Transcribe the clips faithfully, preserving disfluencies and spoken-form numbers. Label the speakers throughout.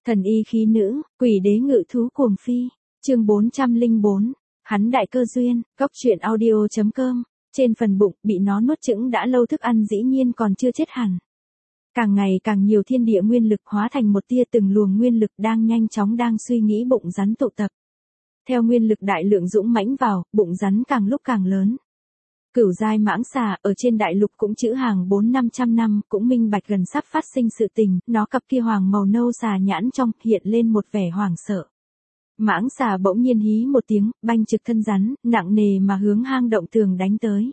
Speaker 1: Thần y khí nữ, quỷ đế ngự thú cuồng phi. Chương bốn trăm lẻ bốn. Hắn đại cơ duyên. Góc truyện audio chấm com. Trên phần bụng bị nó nuốt chửng đã lâu thức ăn dĩ nhiên còn chưa chết hẳn. Càng ngày càng nhiều thiên địa nguyên lực hóa thành một tia từng luồng nguyên lực đang nhanh chóng đang suy nghĩ bụng rắn tụ tập. Theo nguyên lực đại lượng dũng mãnh vào, bụng rắn càng lúc càng lớn. Cửu giai mãng xà ở trên đại lục cũng chữ hàng bốn năm trăm năm, cũng minh bạch gần sắp phát sinh sự tình, nó cặp kia hoàng màu nâu xà nhãn trong hiện lên một vẻ hoảng sợ. Mãng xà bỗng nhiên hí một tiếng, banh trực thân rắn, nặng nề mà hướng hang động tường đánh tới.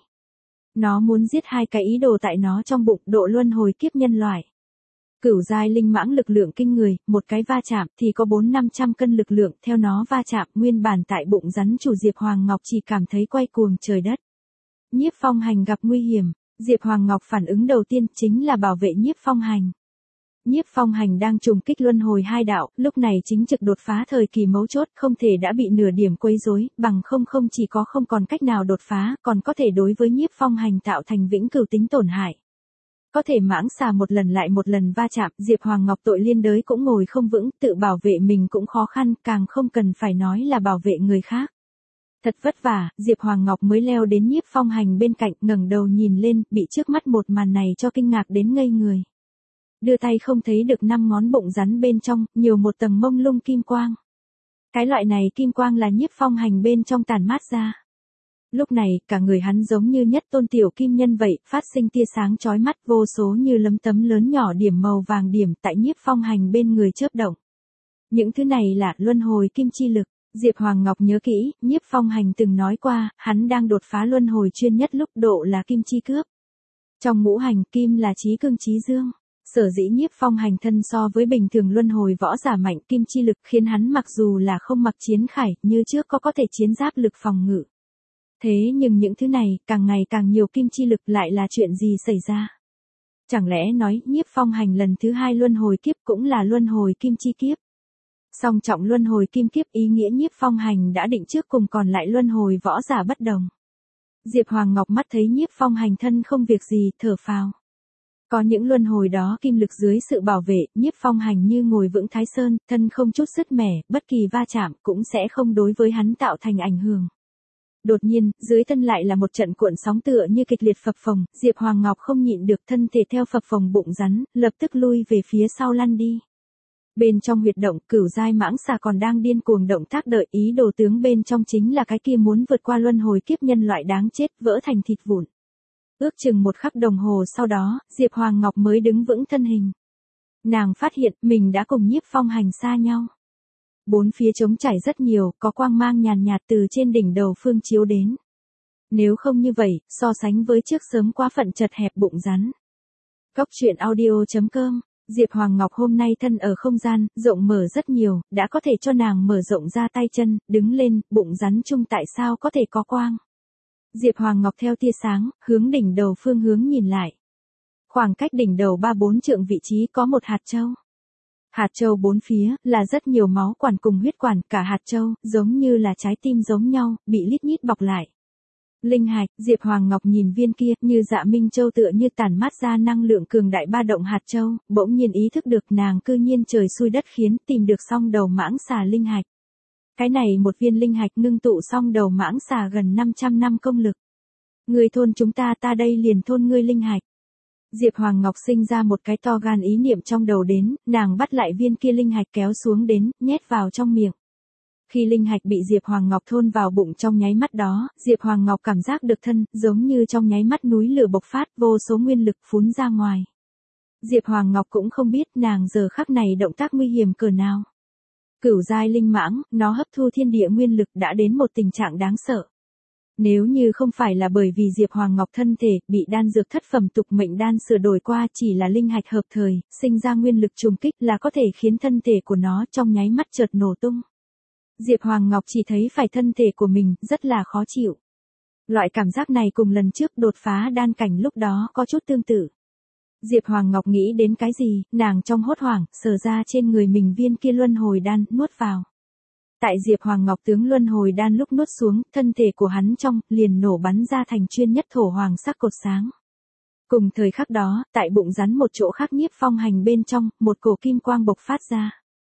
Speaker 1: Nó muốn giết hai cái ý đồ tại nó trong bụng, độ luân hồi kiếp nhân loại. Cửu giai linh mãng lực lượng kinh người, một cái va chạm thì có bốn năm trăm cân lực lượng, theo nó va chạm nguyên bản tại bụng rắn chủ Diệp Hoàng Ngọc chỉ cảm thấy quay cuồng trời đất. Nhiếp Phong Hành gặp nguy hiểm, Diệp Hoàng Ngọc phản ứng đầu tiên chính là bảo vệ Nhiếp Phong Hành. Nhiếp Phong Hành đang trùng kích luân hồi hai đạo, lúc này chính trực đột phá thời kỳ mấu chốt, không thể đã bị nửa điểm quấy rối, bằng không không chỉ có không còn cách nào đột phá, còn có thể đối với Nhiếp Phong Hành tạo thành vĩnh cửu tính tổn hại. Có thể mãng xà một lần lại một lần va chạm, Diệp Hoàng Ngọc tội liên đới cũng ngồi không vững, tự bảo vệ mình cũng khó khăn, càng không cần phải nói là bảo vệ người khác. Thật vất vả, Diệp Hoàng Ngọc mới leo đến Nhiếp Phong Hành bên cạnh, ngẩng đầu nhìn lên, bị trước mắt một màn này cho kinh ngạc đến ngây người. Đưa tay không thấy được năm ngón bụng rắn bên trong, nhiều một tầng mông lung kim quang. Cái loại này kim quang là Nhiếp Phong Hành bên trong tản mát ra. Lúc này, cả người hắn giống như nhất tôn tiểu kim nhân vậy, phát sinh tia sáng chói mắt, vô số như lấm tấm lớn nhỏ điểm màu vàng điểm tại Nhiếp Phong Hành bên người chớp động. Những thứ này là luân hồi kim chi lực. Diệp Hoàng Ngọc nhớ kỹ, Nhiếp Phong Hành từng nói qua, hắn đang đột phá luân hồi chuyên nhất lúc độ là kim chi cướp. Trong ngũ hành, kim là chí cương chí dương. Sở dĩ Nhiếp Phong Hành thân so với bình thường luân hồi võ giả mạnh kim chi lực khiến hắn mặc dù là không mặc chiến khải, như trước có có thể chiến giáp lực phòng ngự. Thế nhưng những thứ này, càng ngày càng nhiều kim chi lực lại là chuyện gì xảy ra? Chẳng lẽ nói, Nhiếp Phong Hành lần thứ hai luân hồi kiếp cũng là luân hồi kim chi kiếp? Song trọng luân hồi kim kiếp ý nghĩa Nhiếp Phong Hành đã định trước cùng còn lại luân hồi võ giả bất đồng. Diệp Hoàng Ngọc mắt thấy Nhiếp Phong Hành thân không việc gì, thở phào. Có những luân hồi đó kim lực dưới sự bảo vệ, Nhiếp Phong Hành như ngồi vững Thái Sơn, thân không chút sứt mẻ, bất kỳ va chạm cũng sẽ không đối với hắn tạo thành ảnh hưởng. Đột nhiên, dưới thân lại là một trận cuộn sóng tựa như kịch liệt phập phồng, Diệp Hoàng Ngọc không nhịn được thân thể theo phập phồng bụng rắn, lập tức lui về phía sau lăn đi. Bên trong huyệt động, cửu giai mãng xà còn đang điên cuồng động tác đợi ý đồ tướng bên trong chính là cái kia muốn vượt qua luân hồi kiếp nhân loại đáng chết, vỡ thành thịt vụn. Ước chừng một khắc đồng hồ sau đó, Diệp Hoàng Ngọc mới đứng vững thân hình. Nàng phát hiện mình đã cùng Nhiếp Phong Hành xa nhau. Bốn phía trống trải rất nhiều, có quang mang nhàn nhạt từ trên đỉnh đầu phương chiếu đến. Nếu không như vậy, so sánh với trước sớm quá phận chật hẹp bụng rắn. Góc truyện audio chấm com. Diệp Hoàng Ngọc hôm nay thân ở không gian, rộng mở rất nhiều, đã có thể cho nàng mở rộng ra tay chân, đứng lên, bụng rắn chung tại sao có thể có quang. Diệp Hoàng Ngọc theo tia sáng, hướng đỉnh đầu phương hướng nhìn lại. Khoảng cách đỉnh đầu ba bốn trượng vị trí có một hạt châu. Hạt châu bốn phía, là rất nhiều máu quản cùng huyết quản, cả hạt châu, giống như là trái tim giống nhau, bị lít nhít bọc lại. Linh hạch, Diệp Hoàng Ngọc nhìn viên kia, như dạ minh châu tựa như tản mát ra năng lượng cường đại ba động hạt châu, bỗng nhiên ý thức được nàng cư nhiên trời xui đất khiến tìm được song đầu mãng xà linh hạch. Cái này một viên linh hạch ngưng tụ song đầu mãng xà gần năm trăm năm công lực. Người thôn chúng ta ta đây liền thôn ngươi linh hạch. Diệp Hoàng Ngọc sinh ra một cái to gan ý niệm trong đầu đến, nàng bắt lại viên kia linh hạch kéo xuống đến, nhét vào trong miệng. Khi linh hạch bị Diệp Hoàng Ngọc thôn vào bụng trong nháy mắt đó, Diệp Hoàng Ngọc cảm giác được thân, giống như trong nháy mắt núi lửa bộc phát, vô số nguyên lực phún ra ngoài. Diệp Hoàng Ngọc cũng không biết nàng giờ khắc này động tác nguy hiểm cỡ nào. Cửu giai linh mãng, nó hấp thu thiên địa nguyên lực đã đến một tình trạng đáng sợ. Nếu như không phải là bởi vì Diệp Hoàng Ngọc thân thể bị đan dược thất phẩm tục mệnh đan sửa đổi qua chỉ là linh hạch hợp thời, sinh ra nguyên lực trùng kích là có thể khiến thân thể của nó trong nháy mắt chợt nổ tung. Diệp Hoàng Ngọc chỉ thấy phải thân thể của mình rất là khó chịu. Loại cảm giác này cùng lần trước đột phá đan cảnh lúc đó có chút tương tự. Diệp Hoàng Ngọc nghĩ đến cái gì, nàng trong hốt hoảng, sờ ra trên người mình viên kia luân hồi đan, nuốt vào. Tại Diệp Hoàng Ngọc tướng luân hồi đan lúc nuốt xuống, thân thể của hắn trong, liền nổ bắn ra thành chuyên nhất thổ hoàng sắc cột sáng. Cùng thời khắc đó, tại bụng rắn một chỗ khác Nhiếp Phong Hành bên trong, một cổ kim quang bộc phát ra.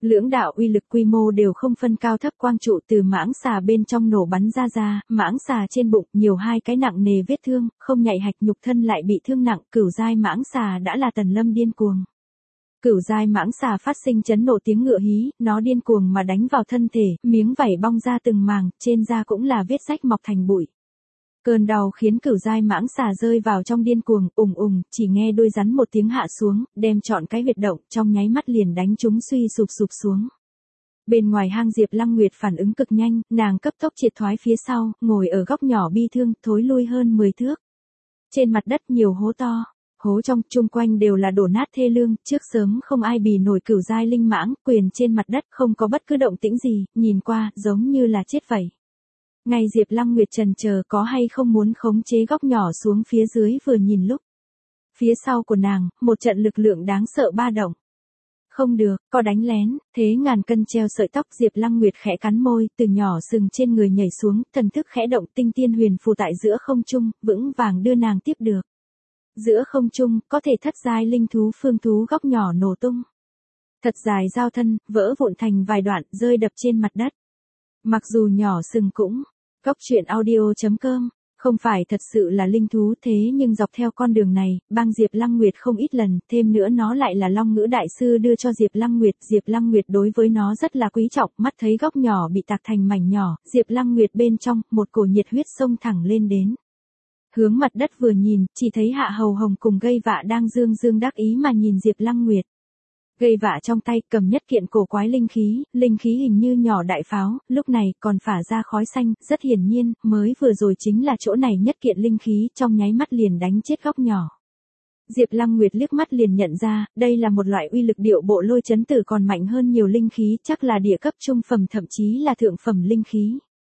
Speaker 1: Lưỡng đạo uy lực quy mô đều không phân cao thấp, quang trụ từ mãng xà bên trong nổ bắn ra ra, mãng xà trên bụng nhiều hai cái nặng nề vết thương, không nhạy hạch, nhục thân lại bị thương nặng, cửu giai mãng xà đã là Tần Lâm điên cuồng. Cửu giai mãng xà phát sinh chấn nộ tiếng ngựa hí, nó điên cuồng mà đánh vào thân thể, miếng vảy bong ra từng màng, trên da cũng là vết rách mọc thành bụi. Cơn đau khiến cửu giai mãng xà rơi vào trong điên cuồng, ùng ùng, chỉ nghe đuôi rắn một tiếng hạ xuống, đem trọn cái huyệt động, trong nháy mắt liền đánh chúng suy sụp sụp xuống. Bên ngoài hang Diệp Lăng Nguyệt phản ứng cực nhanh, nàng cấp tốc triệt thoái phía sau, ngồi ở góc nhỏ bi thương, thối lui hơn mười thước. Trên mặt đất nhiều hố to, hố trong chung quanh đều là đổ nát thê lương, trước sớm không ai bì nổi cửu giai linh mãng, quyền trên mặt đất không có bất cứ động tĩnh gì, nhìn qua giống như là chết vậy. Ngay Diệp Lăng Nguyệt trần chờ có hay không muốn khống chế góc nhỏ xuống phía dưới vừa nhìn lúc. Phía sau của nàng, một trận lực lượng đáng sợ ba động. Không được, có đánh lén, thế ngàn cân treo sợi tóc. Diệp Lăng Nguyệt khẽ cắn môi, từ nhỏ sừng trên người nhảy xuống, thần thức khẽ động, tinh tiên huyền phù tại giữa không trung, vững vàng đưa nàng tiếp được. Giữa không trung, có thể thất giai linh thú phương thú góc nhỏ nổ tung. Thật dài giao thân, vỡ vụn thành vài đoạn, rơi đập trên mặt đất. Mặc dù nhỏ sừng cũng, Góc truyện audio chấm com, không phải thật sự là linh thú, thế nhưng dọc theo con đường này, bang Diệp Lăng Nguyệt không ít lần, thêm nữa nó lại là Long Ngữ đại sư đưa cho Diệp Lăng Nguyệt, Diệp Lăng Nguyệt đối với nó rất là quý trọng, mắt thấy góc nhỏ bị tạc thành mảnh nhỏ, Diệp Lăng Nguyệt bên trong, một cổ nhiệt huyết xông thẳng lên đến. Hướng mặt đất vừa nhìn, chỉ thấy Hạ Hầu Hồng cùng Gây Vạ đang dương dương đắc ý mà nhìn Diệp Lăng Nguyệt. Gây Vạ trong tay cầm nhất kiện cổ quái linh khí, linh khí hình như nhỏ đại pháo, lúc này còn phả ra khói xanh, rất hiển nhiên, mới vừa rồi chính là chỗ này nhất kiện linh khí, trong nháy mắt liền đánh chết góc nhỏ. Diệp Lăng Nguyệt liếc mắt liền nhận ra, đây là một loại uy lực điệu bộ lôi chấn tử còn mạnh hơn nhiều linh khí, chắc là địa cấp trung phẩm thậm chí là thượng phẩm linh khí.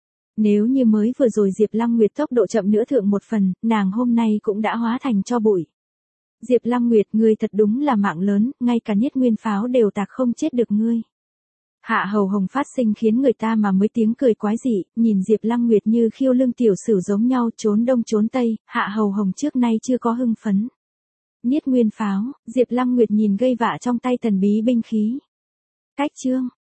Speaker 1: Nếu như mới vừa rồi Diệp Lăng Nguyệt tốc độ chậm nữa thượng một phần, nàng hôm nay cũng đã hóa thành tro bụi. Diệp Lăng Nguyệt, ngươi thật đúng là mạng lớn, ngay cả Nhất Nguyên pháo đều tạc không chết được ngươi. Hạ Hầu Hồng phát sinh khiến người ta mà mới tiếng cười quái dị, nhìn Diệp Lăng Nguyệt như khiêu lương tiểu sử giống nhau, trốn đông trốn tây, Hạ Hầu Hồng trước nay chưa có hưng phấn. Nhất Nguyên pháo, Diệp Lăng Nguyệt nhìn Gây Vạ trong tay thần bí binh khí. Cách chương